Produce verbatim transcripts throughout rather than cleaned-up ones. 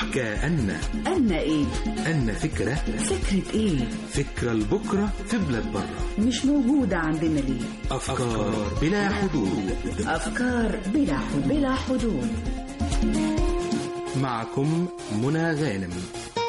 كأن أن إيه؟ أن فكرة فكرة إيه؟ فكرة لبكرة في بلاد برة مش موجودة عندنا ليه؟ أفكار بلا حدود. أفكار بلا حدود بلا حدود. معكم منى غانم.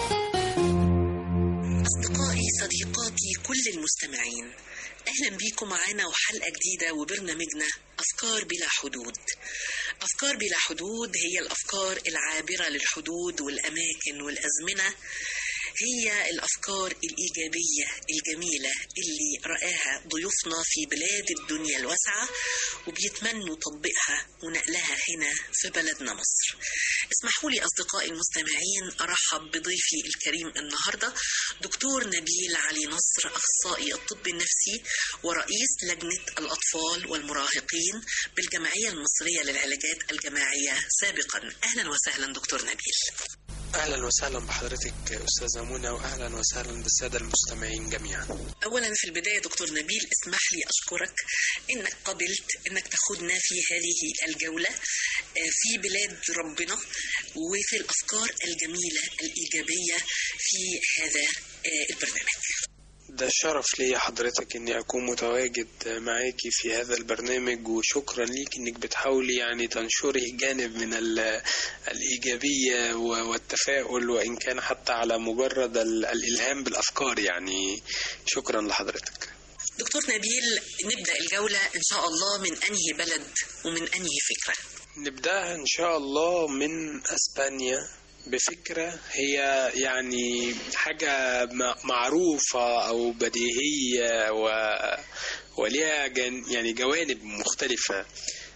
أصدقائي صديقاتي كل المستمعين، أهلا بيكم معانا وحلقة جديدة وبرنامجنا أفكار بلا حدود. أفكار بلا حدود هي الأفكار العابرة للحدود والأماكن والأزمنة، هي الأفكار الإيجابية الجميلة اللي رآها ضيوفنا في بلاد الدنيا الواسعة وبيتمنوا تطبيقها ونقلها هنا في بلدنا مصر. اسمحوا لي أصدقائي المستمعين أرحب بضيفي الكريم النهاردة دكتور نبيل علي نصر، أخصائي الطب النفسي ورئيس لجنة الأطفال والمراهقين بالجمعية المصرية للعلاجات الجماعية سابقا. أهلا وسهلا دكتور نبيل. أهلا وسهلا بحضرتك أستاذة منى، وأهلا وسهلا بالسادة المستمعين جميعا. أولا في البداية دكتور نبيل اسمح لي أشكرك إنك قبلت إنك تاخدنا في هذه الجولة في بلاد ربنا وفي الأفكار الجميلة الإيجابية في هذا البرنامج. ده شرف لي حضرتك اني اكون متواجد معاكي في هذا البرنامج، وشكرا ليك انك بتحاولي يعني تنشري جانب من الايجابية والتفاؤل، وان كان حتى على مجرد الالهام بالافكار. يعني شكرا لحضرتك دكتور نبيل. نبدأ الجولة ان شاء الله من انهي بلد ومن انهي فكرة؟ نبدأها ان شاء الله من اسبانيا بفكرة هي يعني حاجة معروفة أو بديهية و... وليها جن... يعني جوانب مختلفة.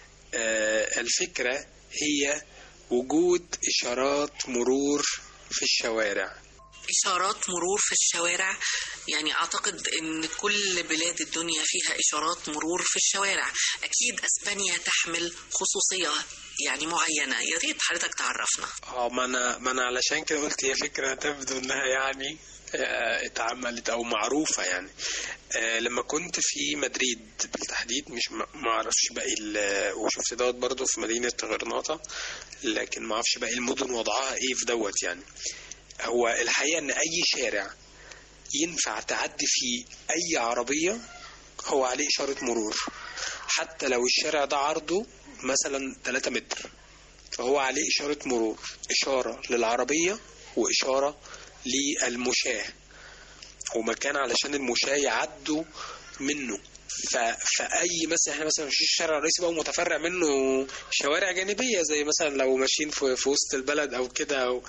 آه الفكرة هي وجود إشارات مرور في الشوارع. إشارات مرور في الشوارع، يعني أعتقد أن كل بلاد الدنيا فيها إشارات مرور في الشوارع. أكيد أسبانيا تحمل خصوصية يعني معينة، يا ريت حضرتك تعرفنا. اه ما أنا ما أنا علشان كده قلت هي فكرة تبدو أنها يعني اه اتعملت أو معروفة. يعني اه لما كنت في مدريد بالتحديد، مش ما أعرفش باقي، وشفت دوت برضو في مدينة غرناطة، لكن ما أعرفش باقي المدن وضعها إيه في دوت. يعني هو الحقيقة ان اي شارع ينفع تعدي فيه اي عربية هو عليه اشارة مرور، حتى لو الشارع ده عرضه مثلا ثلاثة متر فهو عليه اشارة مرور، اشارة للعربية واشارة للمشاة، ومكان علشان المشاة يعدوا منه. فأي مثلا احنا مثلا مش الشارع الرئيسي بقى متفرع منه شوارع جانبية، زي مثلا لو ماشيين في, في وسط البلد او كده، أو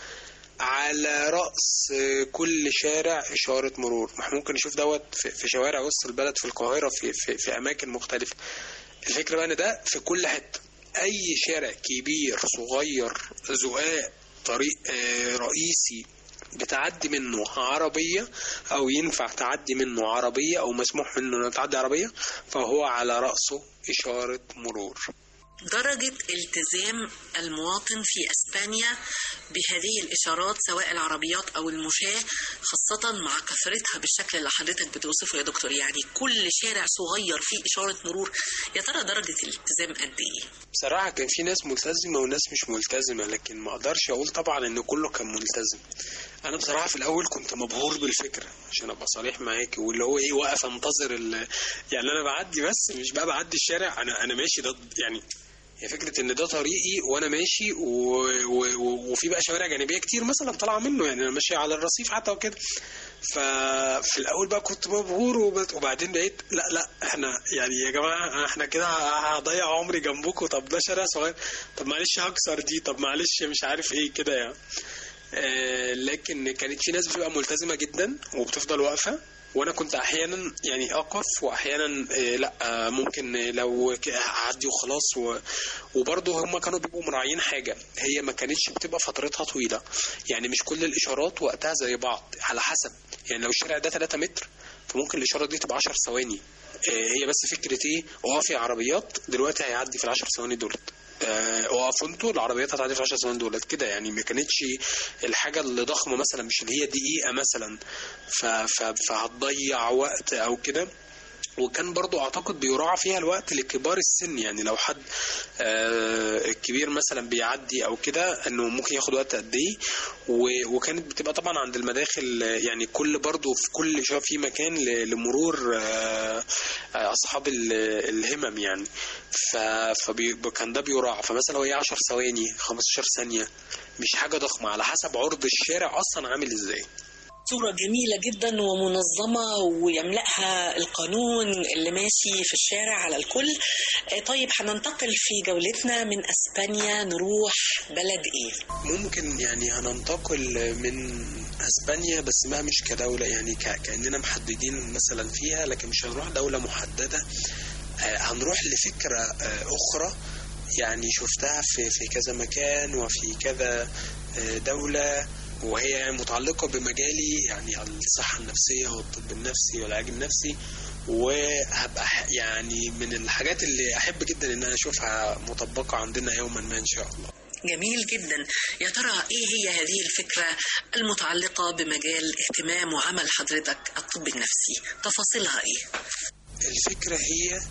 على رأس كل شارع إشارة مرور. ممكن نشوف دوت في شوارع وسط البلد في القاهرة، في, في, في أماكن مختلفة. الفكرة بقى أن ده في كل حتة، أي شارع كبير صغير زقاق طريق رئيسي بتعدي منه عربية أو ينفع تعدي منه عربية أو مسموح منه أن تعدي عربية، فهو على رأسه إشارة مرور. درجة التزام المواطن في أسبانيا بهذه الإشارات سواء العربيات أو المشاة، خاصة مع كثرتها بالشكل اللي حضرتك بتوصفه يا دكتور، يعني كل شارع صغير فيه إشارة مرور، يا ترى درجة الالتزام قد إيه؟ بصراحة كان في ناس ملتزمة وناس مش ملتزمة، لكن ما أقدرش أقول طبعا إن كله كان ملتزم. أنا بصراحة في الأول كنت مبهور بالفكرة عشان أبقى صريح معاك، واللي هو إيه واقف أنتظر يعني أنا بعدي، بس مش بقى بعدي الشارع، أنا أنا ماشي ده يعني هي فكرة ان ده طريقي وانا ماشي و... و... وفي بقى شوارع جانبية كتير مثلا طالعة منه، يعني انا ماشي على الرصيف حتى وكده. ففي الاول بقى كنت مبهور، وبعدين بقيت لا لا احنا يعني يا جماعة احنا كده هضيع عمري جنبكم، طب ده شارع صغير، طب معلش هكسر دي، طب معلش مش عارف ايه كده يعني. آه لكن كانت في ناس بتبقى ملتزمة جدا وبتفضل واقفة، وانا كنت احيانا يعني اقف، واحيانا إيه لا آه ممكن لو اعدي وخلاص. و... وبرضه هم كانوا بيبقوا مراعيين حاجه، هي ما كانتش بتبقى فترتها طويله، يعني مش كل الاشارات وقتها زي بعض، على حسب. يعني لو الشارع ده ثلاثة متر فممكن الاشاره دي تبقى عشر ثواني. إيه هي بس فكره ايه، وقفي عربيات دلوقتي هيعدي في العشر ثواني دولت، وقفوا انتوا العربيات هتعدي في عشر ثواني دولت كده. يعني ما كانتش الحاجه اللي ضخمه مثلا، مش اللي هي دقيقه مثلا فهتضيع وقت او كده. وكان برضو اعتقد بيراعى فيها الوقت لكبار السن، يعني لو حد آه كبير مثلا بيعدي او كده انه ممكن ياخد وقت قد ايه. وكانت بتبقى طبعا عند المداخل، يعني كل برضو في كل شويه في مكان لمرور آه اصحاب الهمم يعني. فكان ده بيراعى، فمثلا هو عشر ثواني خمستاشر ثانيه، مش حاجه ضخمه على حسب عرض الشارع اصلا عامل ازاي. صورة جميلة جدا ومنظمة ويملأها القانون اللي ماشي في الشارع على الكل. طيب هننتقل في جولتنا من أسبانيا، نروح بلد إيه؟ ممكن يعني هننتقل من أسبانيا بس ما مش كدولة، يعني كأننا محددين مثلا فيها، لكن مش هنروح دولة محددة. هنروح لفكرة أخرى يعني شفتها في في كذا مكان وفي كذا دولة، وهي متعلقة بمجالي يعني الصحة النفسية والطب النفسي والعلاج النفسي. وهبقى يعني من الحاجات اللي أحب جدا إن أنا أشوفها مطبقة عندنا يوما ما إن شاء الله. جميل جدا. يا ترى إيه هي هذه الفكرة المتعلقة بمجال اهتمام وعمل حضرتك الطب النفسي؟ تفاصيلها إيه؟ الفكرة هي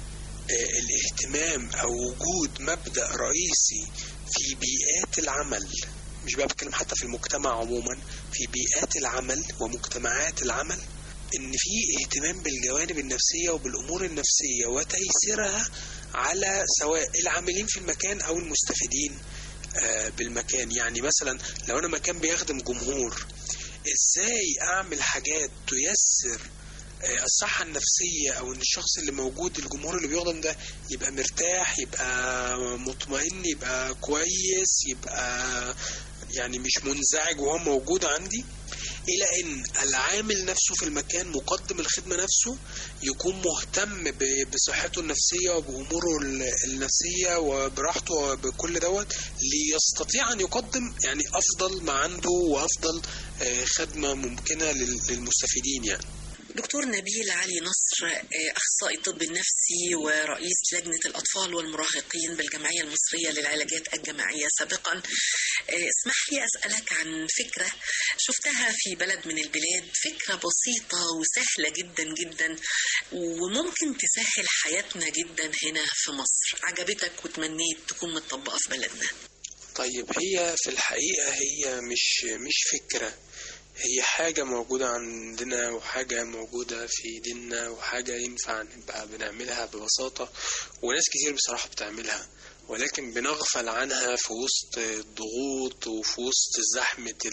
الاهتمام أو وجود مبدأ رئيسي في بيئات العمل، مش بقى بتكلم حتى في المجتمع عموما، في بيئات العمل ومجتمعات العمل، ان في اهتمام بالجوانب النفسية وبالامور النفسية وتأثيرها على سواء العاملين في المكان او المستفيدين بالمكان. يعني مثلا لو انا مكان بيخدم جمهور، ازاي اعمل حاجات تيسر الصحة النفسية او ان الشخص اللي موجود الجمهور اللي بيخدم ده يبقى مرتاح، يبقى مطمئن، يبقى كويس، يبقى يعني مش منزعج وهو موجود عندي، الى ان العامل نفسه في المكان مقدم الخدمة نفسه يكون مهتم بصحته النفسية وبأموره النفسية وبراحته وبكل دوت ليستطيع ان يقدم يعني افضل ما عنده وافضل خدمة ممكنة للمستفيدين. يعني دكتور نبيل علي نصر، أخصائي الطب النفسي ورئيس لجنة الأطفال والمراهقين بالجمعية المصرية للعلاجات الجماعية سابقا، اسمح لي أسألك عن فكرة شفتها في بلد من البلاد، فكرة بسيطة وسهلة جدا جدا وممكن تسهل حياتنا جدا هنا في مصر، عجبتك وتمنيت تكون متطبقة في بلدنا. طيب هي في الحقيقة هي مش مش فكرة، هي حاجة موجودة عندنا وحاجة موجودة في ديننا وحاجة ينفع نبقى بنعملها ببساطة، وناس كتير بصراحة بتعملها ولكن بنغفل عنها في وسط الضغوط وفي وسط زحمة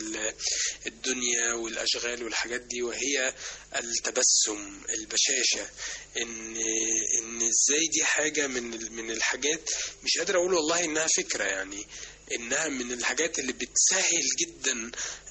الدنيا والأشغال والحاجات دي، وهي التبسم، البشاشة. إن إن إزاي دي حاجة من من الحاجات مش قادر أقول والله إنها فكرة، يعني إنها من الحاجات اللي بتسهل جدا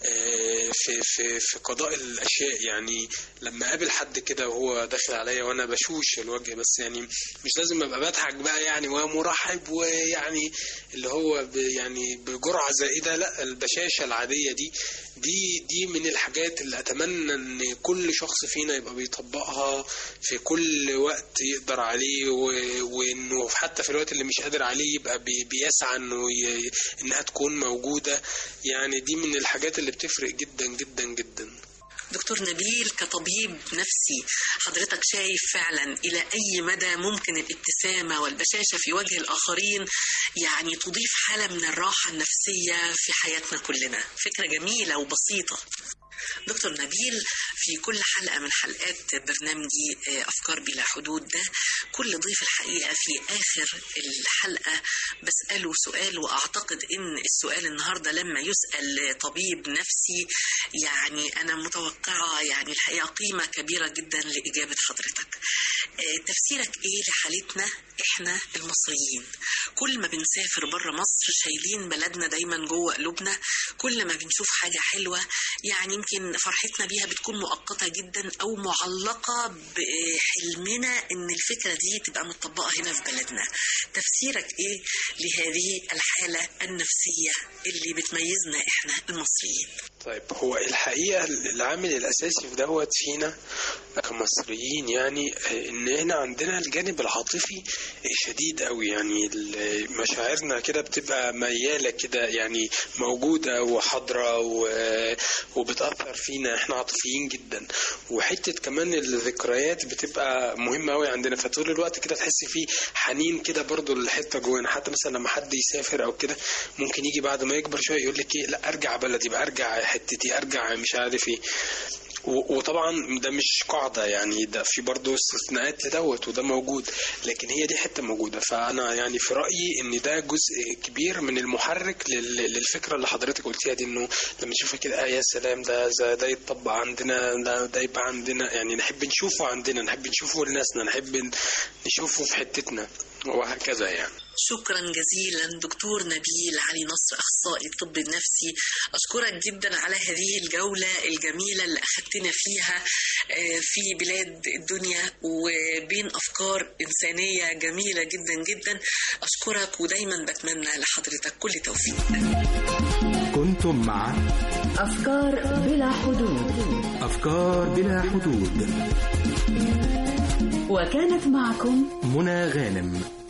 في في في قضاء الأشياء. يعني لما قابل حد كده وهو داخل عليا وأنا بشوش الوجه بس، يعني مش لازم أبقى بضحك بقى يعني ومرحب ويعني اللي هو يعني بجرعة زائدة، لا، البشاشة العادية دي دي دي من الحاجات اللي أتمنى إن كل شخص فينا يبقى بيطبقها في كل وقت يقدر عليه، وإنه حتى في الوقت اللي مش قادر عليه يبقى بيسعى إنه إنها تكون موجودة. يعني دي من الحاجات اللي بتفرق جدا جدا جدا. دكتور نبيل، كطبيب نفسي حضرتك شايف فعلا إلى أي مدى ممكن الابتسامة والبشاشة في وجه الآخرين يعني تضيف حالة من الراحة النفسية في حياتنا كلنا؟ فكرة جميلة وبسيطة. دكتور نبيل، في كل حلقة من حلقات برنامجي أفكار بلا حدود ده كل ضيف الحقيقة في آخر الحلقة بسأله سؤال، وأعتقد إن السؤال النهاردة لما يسأل طبيب نفسي يعني أنا متوقعة يعني الحقيقة قيمة كبيرة جدا لإجابة حضرتك. تفسيرك إيه لحالتنا إحنا المصريين؟ كل ما بنسافر برا مصر شايلين بلدنا دايما جوه قلوبنا، كل ما بنشوف حاجة حلوة يعني يمكن فرحتنا بيها بتكون مؤقتة جدا أو معلقة بحلمنا إن الفكرة دي تبقى متطبقة هنا في بلدنا. تفسيرك إيه لهذه الحالة النفسية اللي بتميزنا إحنا المصريين؟ طيب، هو الحقيقة العامل الأساسي في دوت فينا كمصريين يعني إن إحنا عندنا الجانب العاطفي شديد قوي، يعني مشاعرنا كده بتبقى ميالة كده يعني موجودة وحاضرة وبتأثر بتأثر فينا، احنا عاطفيين جدا، وحتة كمان الذكريات بتبقى مهمة قوي عندنا، فطول الوقت كده تحس فيه حنين كده برضو الحتة جوانا. حتى مثلا لما حد يسافر او كده ممكن يجي بعد ما يكبر شوية يقول لك ايه، لا ارجع بلدي بقى، ارجع حتتي، ارجع مش عارف ايه. وطبعا ده مش قاعدة يعني، ده في برضه استثناءات لدوت وده موجود، لكن هي دي حتة موجودة. فأنا يعني في رأيي إن ده جزء كبير من المحرك للفكرة اللي حضرتك قلتيها دي، إنه لما نشوفها كده آه يا سلام، ده ده يتطبق عندنا، ده, ده يبقى عندنا، يعني نحب نشوفه عندنا، نحب نشوفه لناسنا، نحب نشوفه في حتتنا وهكذا يعني. شكرا جزيلا دكتور نبيل علي نصر، أخصائي الطب النفسي. أشكرك جدا على هذه الجولة الجميلة اللي أخذتنا فيها في بلاد الدنيا وبين أفكار إنسانية جميلة جدا جدا. أشكرك ودايما بتمنى لحضرتك كل توفيق. كنتم مع أفكار بلا حدود. أفكار بلا حدود، وكانت معكم منى غانم.